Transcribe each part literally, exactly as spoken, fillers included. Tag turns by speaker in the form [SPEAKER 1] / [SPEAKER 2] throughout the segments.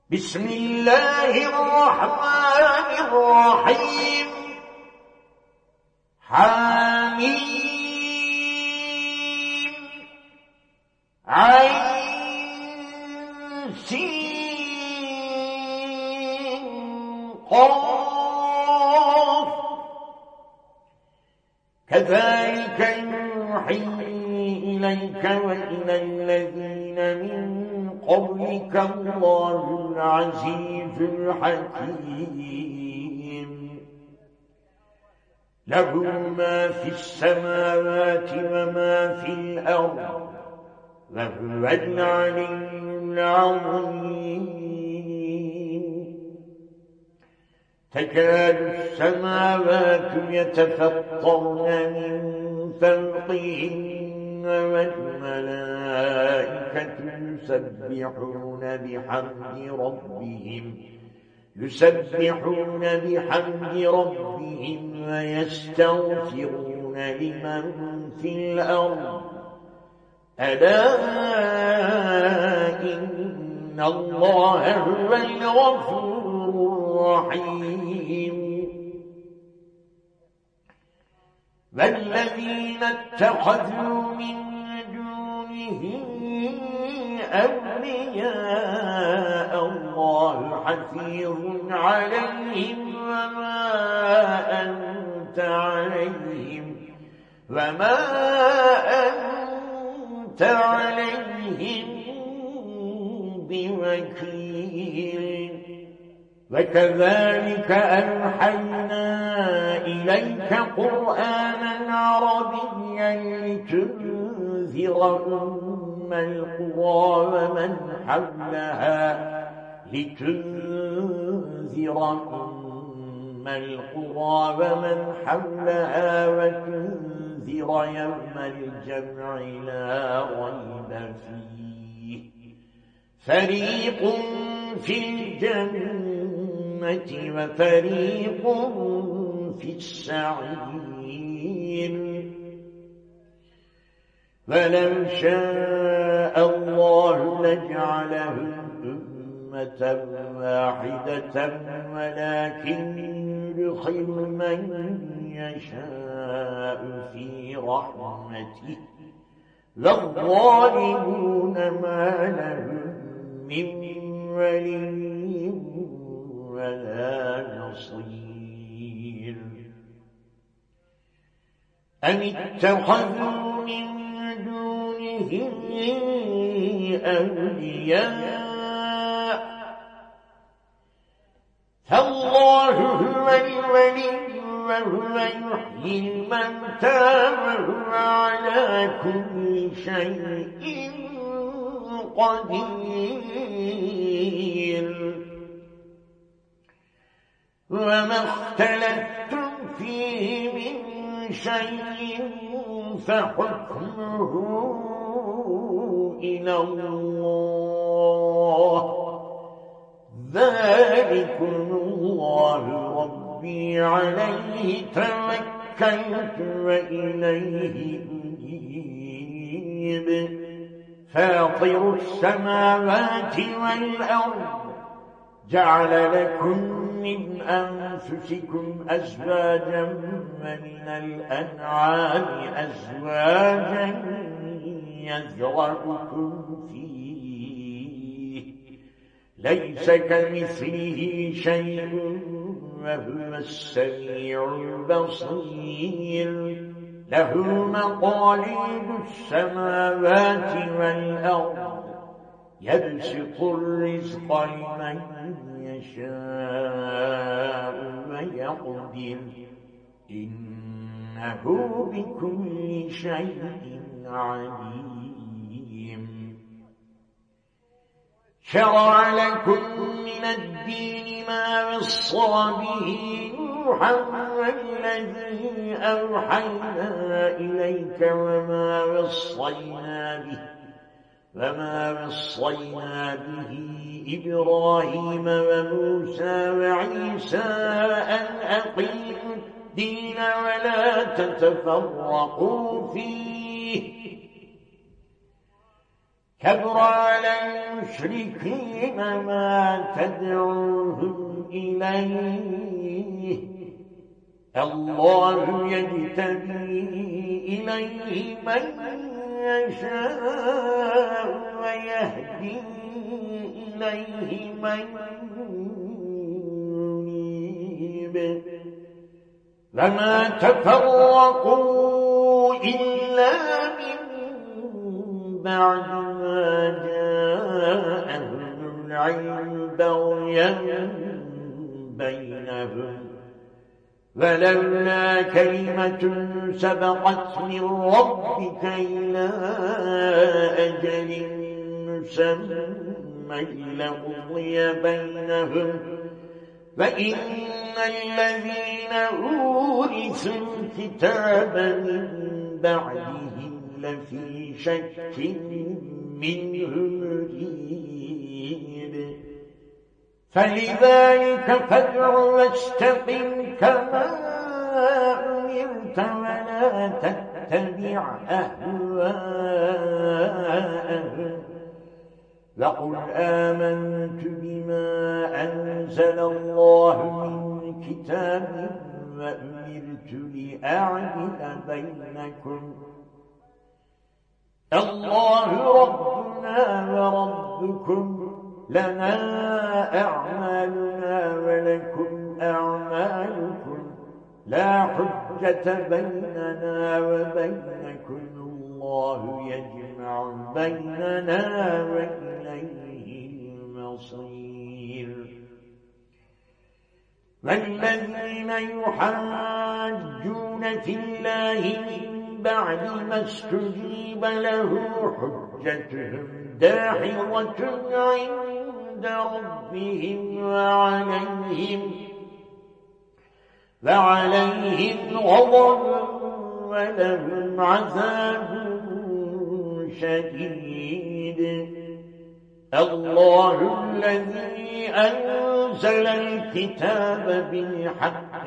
[SPEAKER 1] بسم الله الرحمن الرحيم. حميم عين سين قاف. كذلك يوحي إليك وإلى الذين من قبلك الله العزيز الحكيم. له ما في السماوات وما في الأرض وهو العلي العظيم. تكاد السماوات يتفطرن من فوقهن والملائكة يسبحون بحمد ربهم يسبحون بحمد ربهم ويستغفرون لمن في الأرض. ألا إن الله هو الغفور الرحيم. والذين اتخذوا من دونه أولياء الله حفيظ عليهم وما أنت عليهم وما أنت عليهم بوكيل. وكذلك أوحينا إليك قرآنا عربيا لتنذر أم القرى ومن حولها لتنذر أم القرى ومن حولها وتنذر يوم الجمع لا ريب فيه. فريق في الجنة وفريق في السعير. ولو شاء الله لجعلهم أمة واحدة ولكن يدخل من يشاء في رحمته. والظالمون ما لهم من ولي ولا نصير. أم اتخذوا من دونه أولياء فالله هو الولي وهو يحيي الموتى وهو على كل شيء قدير. وما اختلفتم فيه من شيء فحكمه إلى الله. ذلكم الله ربي عليه توكلت وإليه أنيب. فاطر السماوات والأرض جعل لكم من أنفسكم أزواجا ومن الأنعام أزواجا يذرأكم فيه ليس كمثله شيء وهو السميع البصير. له مقاليد السماوات والأرض يبسط الرزق لمن يشاء ويقدر إنه بكل شيء عليم. شرع لكم من الدين ما وصى به نوحا والذي أوحينا إليك وما وصينا به وما وصينا به إبراهيم وموسى وعيسى أن أقيموا الدين ولا تتفرقوا فيه كبر على المشركين ما تدعوهم إليه الله يجتبي إليه من يشاء ويهدي إليه من ينيب وما تفرقوا إلا من بعد ما جاءهم العلم بغيا بينهم ولولا كلمة سبقت من ربك إلى أجل مسمى لقضي بينهم فإن الذين أورثوا الكتاب من بعدهم لفي شك منه مريب فلذلك فادع واستقم كما أمرت ولا تتبع أهواءهم وقل آمنت بما أنزل الله من كتاب وأمرت لأعدل بينكم الله ربنا وربكم لنا أعمالنا ولكم أعمالكم لا حجة بيننا وبينكم الله يجمع بيننا وإليه المصير والذين يحاجون في الله من بعد ما استجيب له حجتهم داحضة عند ربهم وعليهم وعليهم غضب ولهم عذاب شديد الله الذي أنزل الكتاب بالحق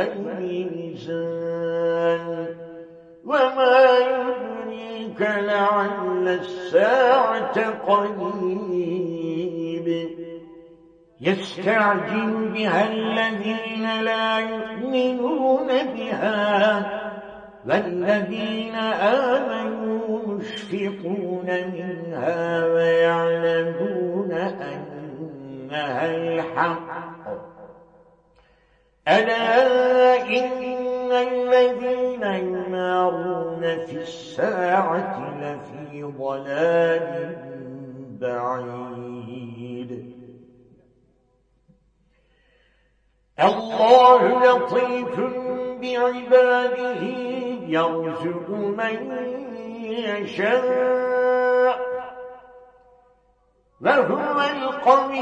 [SPEAKER 1] والميزان وما يدريك لعل الساعة قريب يستعجل بها الذين لا يؤمنون بها والذين آمنوا مشفقون منها ويعلمون أنها الحق ألا إن الذين يمارون في الساعة لفي ضلال بعيد الله لطيف بعباده يرزق من يشاء وهو القوي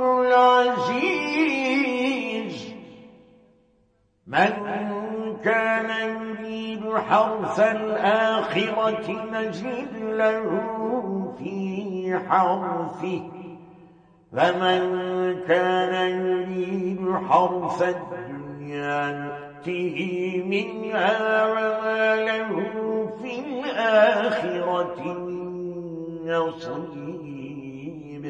[SPEAKER 1] العزيز من كان يريد حرث الآخرة نزد له في حرثه فمن كان يريد حرث الدنيا نؤته منها وما له في الآخرة من نصيب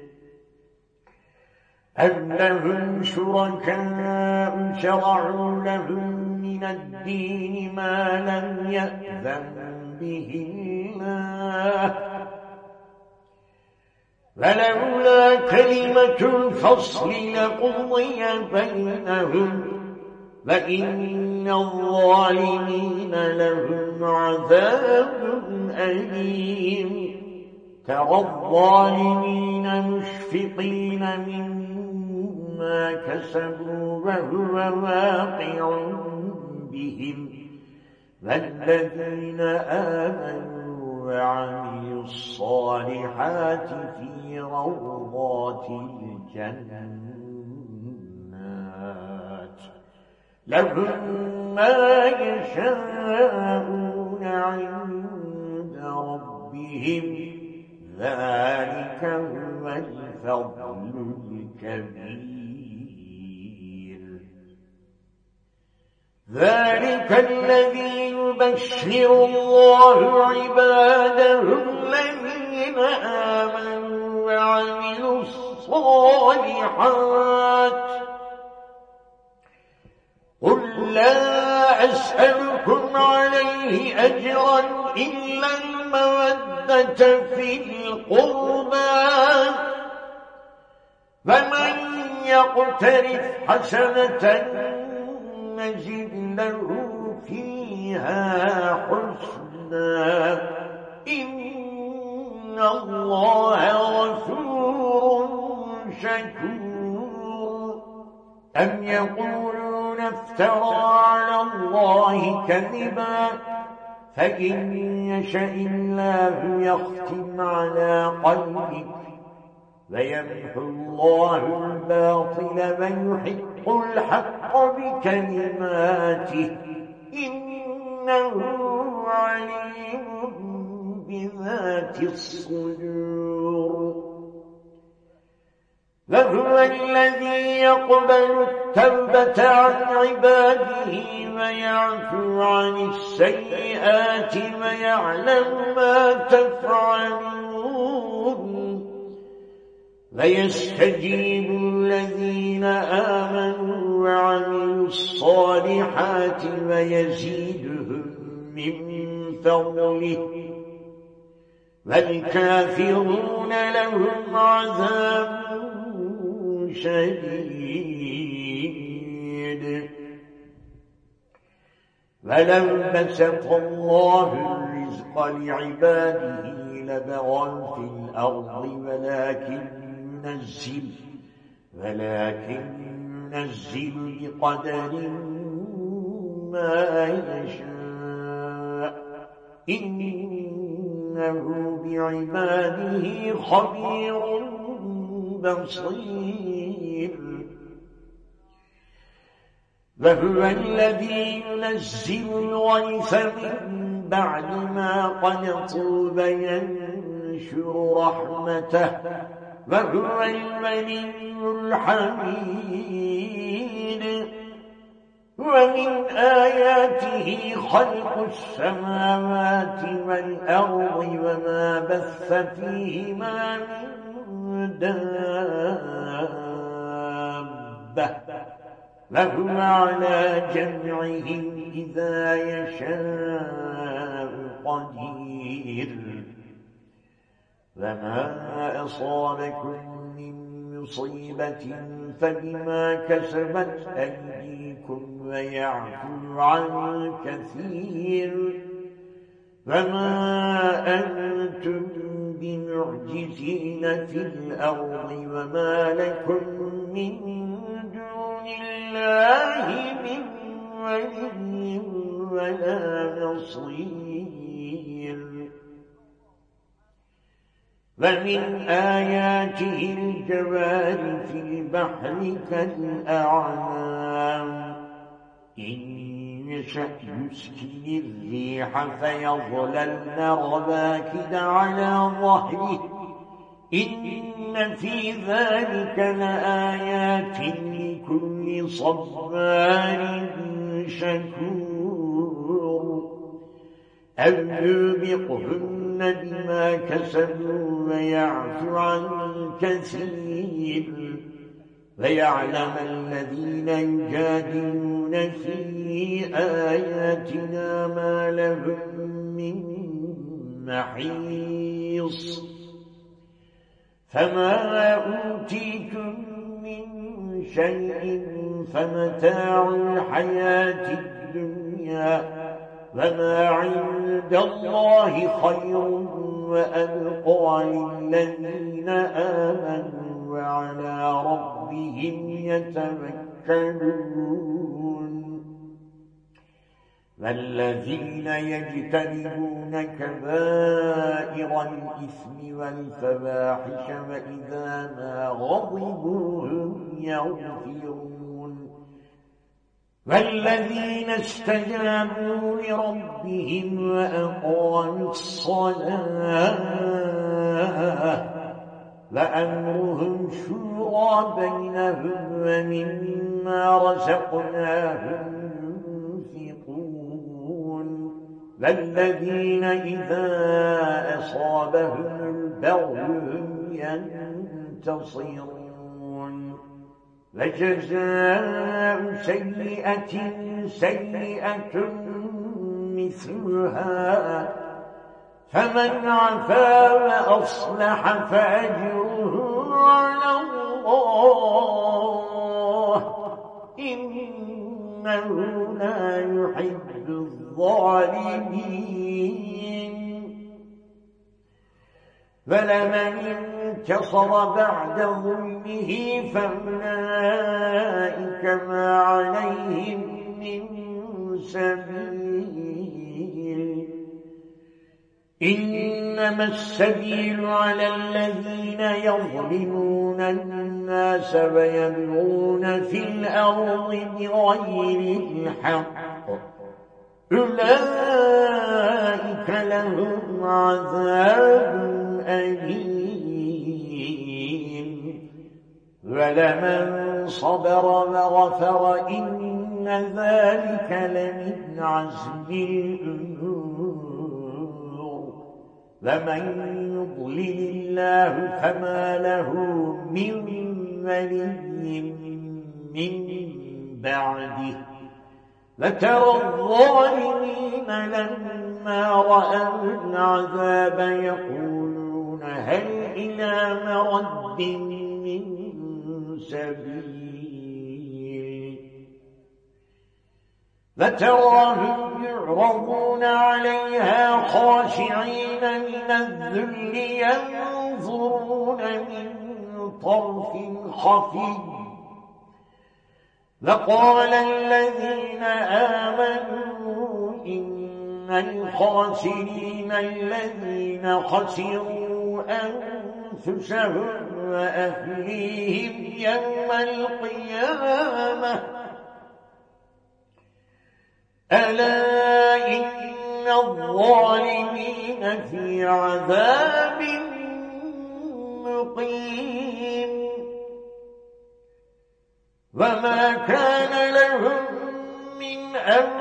[SPEAKER 1] أم لهم شركاء شرعوا لهم من الدين ما لم يأذن به الله فلولا كلمة الفصل لقضي بينهم وإن الظالمين لهم عذاب أليم ترى الظالمين مشفقين مما كسبوا وهو واقع بهم والذين آمنوا وعملوا الصالحات في روضات الجنات لهم ما يشاءون عند ربهم ذلك هو الفضل الكبير ذلك الذي يبشر الله عباده الذين الذين آمنوا وعملوا الصالحات قل لا أسألكم عليه أجرا إلا المودة في القربى فمن يقترف حسنة نزد له فيها حسنا إن الله غفور شكور أم يقولون افترى على الله كذبا فإن يشاء الله يختم على قلبك فيمحو الله الباطل ويحق الحق بكلماته إنه عليم بذات الصدور وهو الذي يقبل التوبة عن عباده ويعفو عن السيئات ويعلم ما تفعلون ويستجيب الذين آمنوا وعملوا الصالحات ويزيدهم من فضله والكافرون لهم عذاب شديد ولو بسط الله الرزق لعباده لبغوا في الأرض ولكن ينزل ولكن ينزل بقدر ما يشاء إنه بعباده خبير بصير وهو الذي ينزل الغيث من بعد ما قنطوا وينشر رحمته وهو الولي الحميد ومن آياته خلق السماوات والأرض وما بث فيهما من دابة وهو على جمعهم إذا يشاء قدير وما أصابكم من مصيبة فبما كسبت أيديكم ويعفو عن كثير وما أنتم بمعجزين في الأرض وما لكم من دون الله من ولي ولا نصير ومن آياته الجوار في البحر كالأعلام إن يشأ يسكن الريح فيظللن رواكد على ظهره إن في ذلك لآيات لكل صبار شكور أو يوبقهن بما كسبوا ويعفو عن كثير ويعلم الذين يجادلون في آياتنا ما لهم من محيص فما أوتيتم من شيء فمتاع الحياة الدنيا وما عند الله خير وأبقى للذين آمنوا وعلى ربهم يتوكلون والذين يجتنبون كبائر الإثم والفواحش وإذا ما غضبوا هم يغفرون والذين استجابوا لربهم وأقاموا الصلاة وأمرهم شورى بينهم ومما رزقناهم ينفقون والذين إذا أصابهم البغي هم ينتصرون وجزاء سيئة سيئة مثلها فمن عفا وأصلح فأجره على الله إنه لا يحب الظالمين فلمن انتصر بعد ظلمه فأولئك ما عليهم من سبيل إنما السبيل على الذين يظلمون الناس ويبغون في الأرض بغير الحق أولئك لهم عذاب أليم ولمن صبر وغفر إن ذلك لمن عزم الأمور ومن يضلل الله فما له من ولي من بعده وترى الظالمين لما رأوا العذاب يقولون هل إلى مرد من سبيل وتراهم يعرضون عليها خاشعين من الذل ينظرون من طرف خفي وقال الذين آمنوا إن الخاسرين الذين خسروا أنفسهم وأهليهم يوم القيامة ألا إن الظالمين في عذاب مقيم وما كان لهم من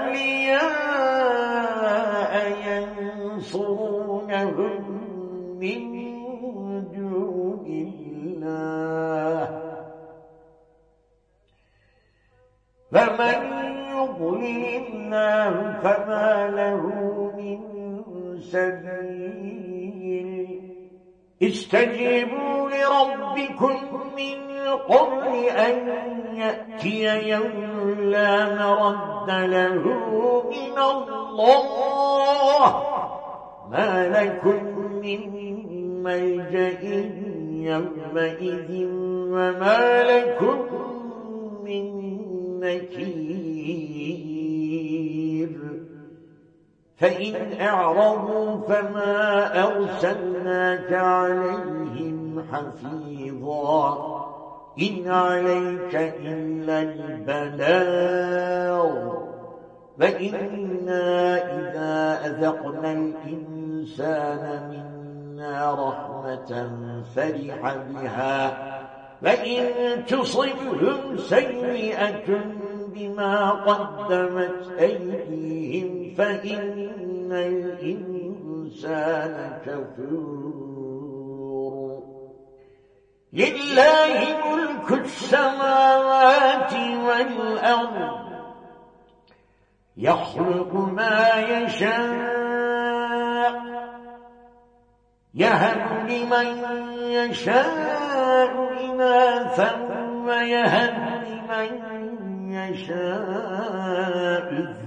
[SPEAKER 1] أولياء ينصرونهم من دون الله فمن يضلل الله فما له من سبيل استجيبوا لربكم من قبل أن يأتي يوم لا مرد له من الله ما لكم من ملجأ يومئذ وما لكم من نكير فإن أعرضوا فما أرسلناك عليهم حفيظا إن عليك إلا البلاغ فإنا إذا أذقنا الإنسان منا رحمة فرح بها فإن تصبهم سيئة بما قدمت أيديهم فإن الإنسان كفور لله ملك السماوات والأرض يخلق ما يشاء يهب لمن يشاء إناثا ويهب لمن يشاء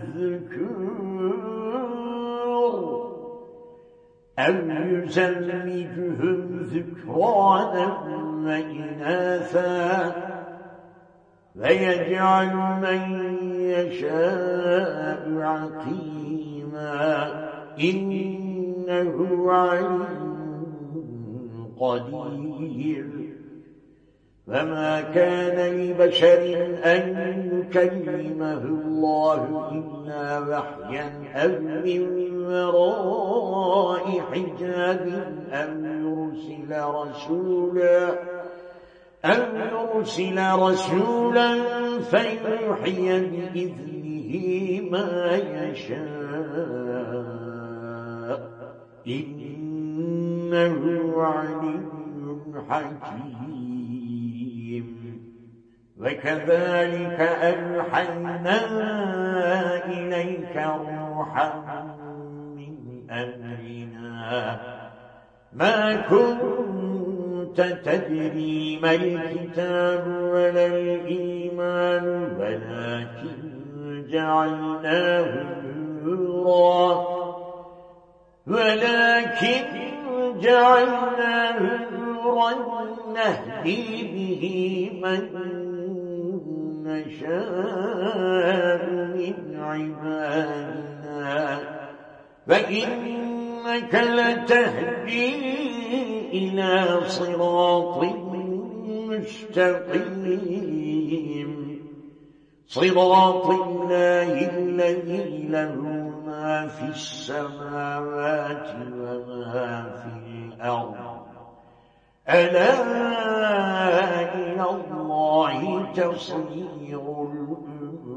[SPEAKER 1] الذكور أو يزوجهم ذكرانا وإناثا ويجعل من يشاء عقيما إنه عليم قدير فما كان لبشر أن يكلمه الله إلا وحيا أو من وراء حجاب أو يرسل رسولا أو يرسل رسولا فيوحي بإذنه ما يشاء إنه عليم حكيم. وكذلك أوحينا إليك روحا من أمرنا ما كنت تدري ما الكتاب ولا الإيمان ولكن جعلناه نورا ولكن جعلناه نورا نهدي به من نشاء من عبادنا فإنك لتهدي إلى صراط مستقيم صراط الله الذي له ما في السماوات وما في الأرض ألا إلى الله تصير الأمور